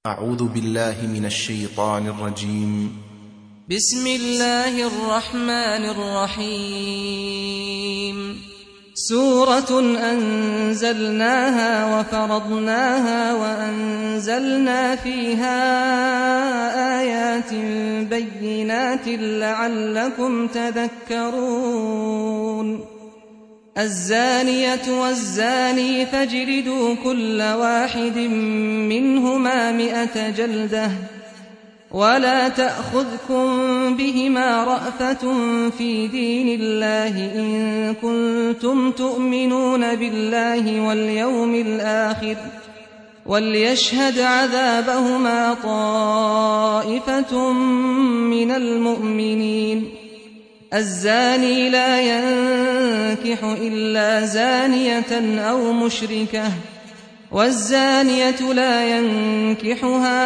أعوذ بالله من الشيطان الرجيم. بسم الله الرحمن الرحيم. سورة أنزلناها وفرضناها وأنزلنا فيها آيات بينات لعلكم تذكرون. الزانية والزاني فاجلدوا كل واحد منهما 100 جلدة ولا تأخذكم بهما رأفة في دين الله إن كنتم تؤمنون بالله واليوم الآخر وليشهد عذابهما طائفة من المؤمنين. الزاني لا ينكح إلا زانية أو مشركة والزانية لا ينكحها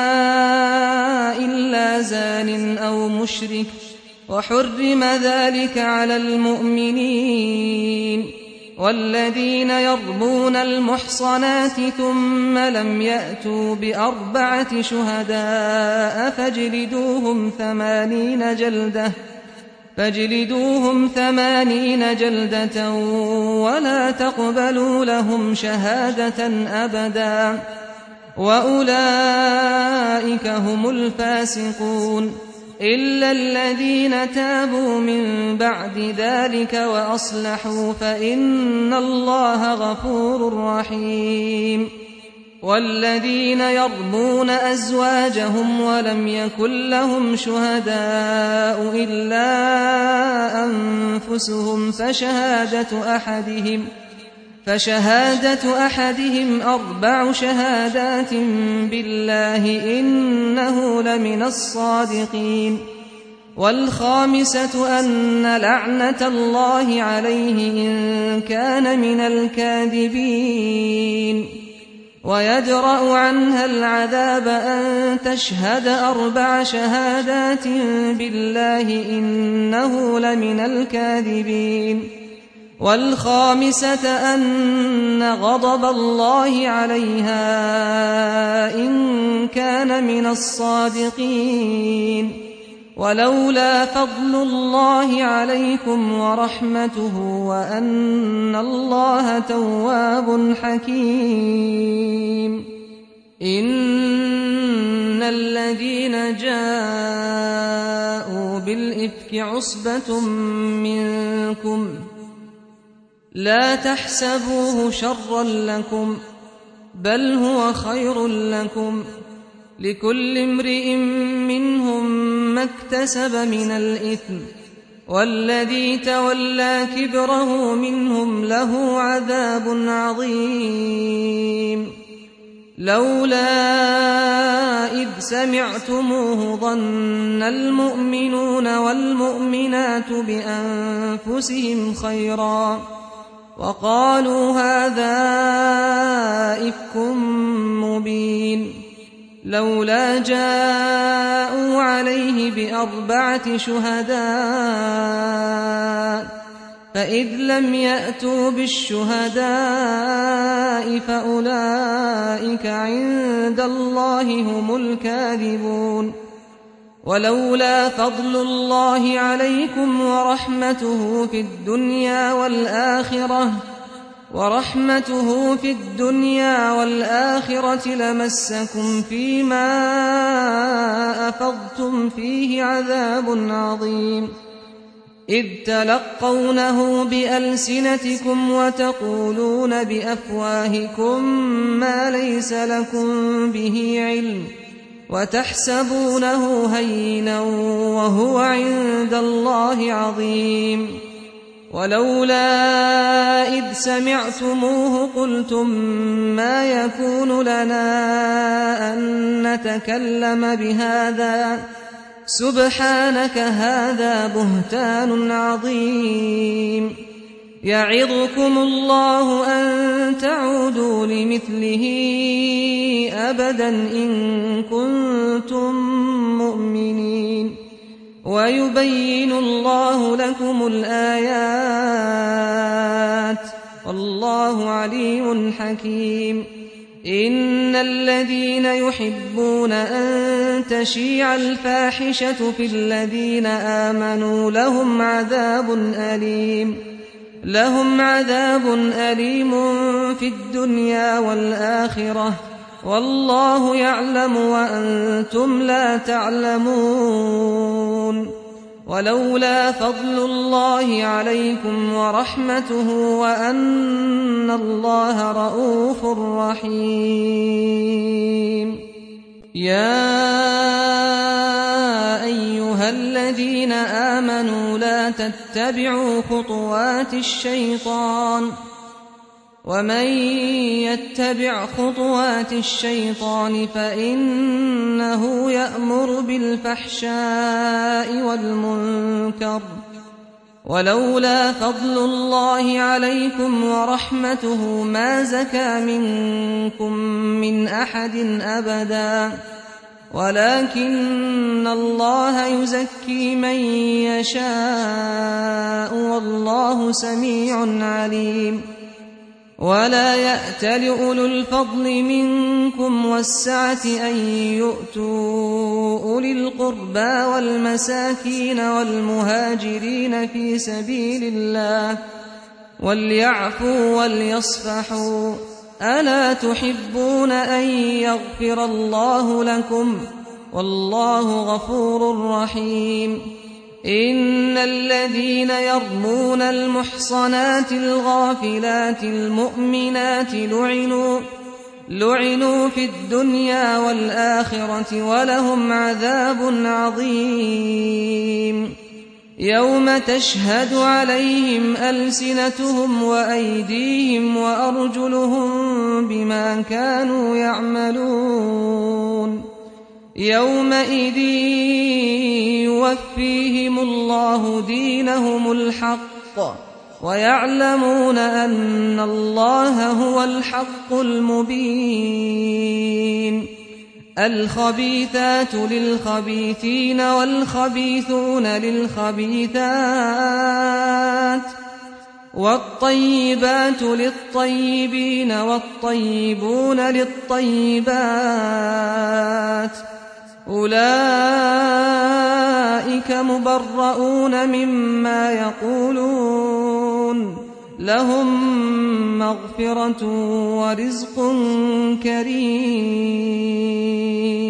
إلا زان أو مشرك وحرم ذلك على المؤمنين. والذين يرمون المحصنات ثم لم يأتوا ب4 شهداء فاجلدوهم 80 جلدة ولا تقبلوا لهم شهادة أبدا وأولئك هم الفاسقون إلا الذين تابوا من بعد ذلك وأصلحوا فإن الله غفور رحيم. والذين يرمون أزواجهم ولم يكن لهم شهداء إلا أنفسهم فشهادة أحدهم 4 شهادات بالله إنه لمن الصادقين. والخامسة أن لعنة الله عليه إن كان من الكاذبين. ويدرأ عنها العذاب أن تشهد 4 شهادات بالله إنه لمن الكاذبين. والخامسة أن غضب الله عليها إن كان من الصادقين. ولولا فضل الله عليكم ورحمته وأن الله تواب حكيم. إن الذين جاءوا بالإفك عصبة منكم لا تحسبوه شرا لكم بل هو خير لكم لكل امرئ منهم ما اكتسب من الإثم والذي تولى كبره منهم له عذاب عظيم. لولا إذ سمعتموه ظن المؤمنون والمؤمنات بأنفسهم خيرا وقالوا هذا إفك مبين. لولا جاءوا عليه ب4 شهداء فإذ لم يأتوا بالشهداء فأولئك عند الله هم الكاذبون. ولولا فضل الله عليكم ورحمته في الدنيا والآخرة لمسكم فيما أفضتم فيه عذاب عظيم. إذ تلقونه بألسنتكم وتقولون بأفواهكم ما ليس لكم به علم وتحسبونه هينا وهو عند الله عظيم. ولولا إذ سمعتموه قلتم ما يكون لنا أن نتكلم بهذا سبحانك هذا بهتان عظيم. يعظكم الله أن تعودوا لمثله أبدا إن كنتم مؤمنين. ويبين الله لكم الآيات والله عليم حكيم. إن الذين يحبون أن تشيع الفاحشة في الذين آمنوا لهم عذاب أليم في الدنيا والآخرة والله يعلم وأنتم لا تعلمون ولولا فضل الله عليكم ورحمته وأن الله رءوف رحيم يا أيها الذين آمنوا لا تتبعوا خطوات الشيطان ومن يتبع خطوات الشيطان فإنه يأمر بالفحشاء والمنكر ولولا فضل الله عليكم ورحمته ما زكى منكم من أحد أبدا ولكن الله يزكي من يشاء والله سميع عليم ولا يأتل أولو الفضل منكم والسعة أن يؤتوا أولي القربى والمساكين والمهاجرين في سبيل الله وليعفوا وليصفحوا ألا تحبون أن يغفر الله لكم والله غفور رحيم إن الذين يرمون المحصنات الغافلات المؤمنات لعنوا في الدنيا والآخرة ولهم عذاب عظيم يوم تشهد عليهم ألسنتهم وأيديهم وأرجلهم بما كانوا يعملون يومئذ يوفيهم الله دينهم الحق ويعلمون أن الله هو الحق المبين الخبيثات للخبيثين والخبيثون للخبيثات والطيبات للطيبين والطيبون للطيبات أولئك مبرؤون مما يقولون لهم مغفرة ورزق كريم